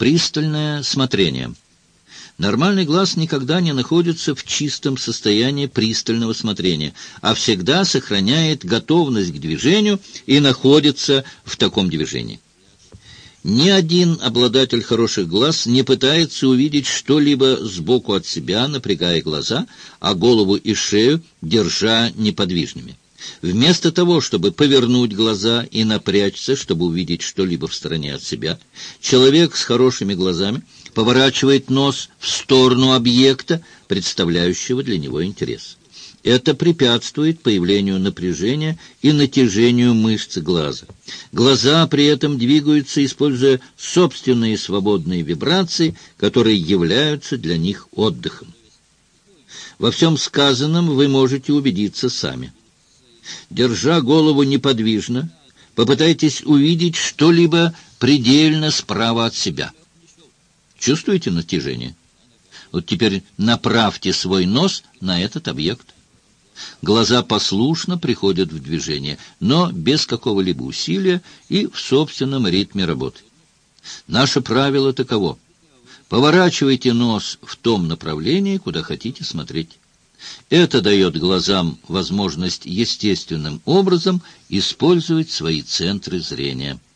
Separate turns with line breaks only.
Пристальное смотрение. Нормальный глаз никогда не находится в чистом состоянии пристального смотрения, а всегда сохраняет готовность к движению и находится в таком движении. Ни один обладатель хороших глаз не пытается увидеть что-либо сбоку от себя, напрягая глаза, а голову и шею держа неподвижными. Вместо того, чтобы повернуть глаза и напрячься, чтобы увидеть что-либо в стороне от себя, человек с хорошими глазами поворачивает нос в сторону объекта, представляющего для него интерес. Это препятствует появлению напряжения и натяжению мышц глаза. Глаза при этом двигаются, используя собственные свободные вибрации, которые являются для них отдыхом. Во всем сказанном вы можете убедиться сами. Держа голову неподвижно, попытайтесь увидеть что-либо предельно справа от себя. Чувствуете натяжение? Вот теперь направьте свой нос на этот объект. Глаза послушно приходят в движение, но без какого-либо усилия и в собственном ритме работы. Наше правило таково: поворачивайте нос в том направлении, куда хотите смотреть. Это дает глазам возможность естественным образом использовать свои центры зрения.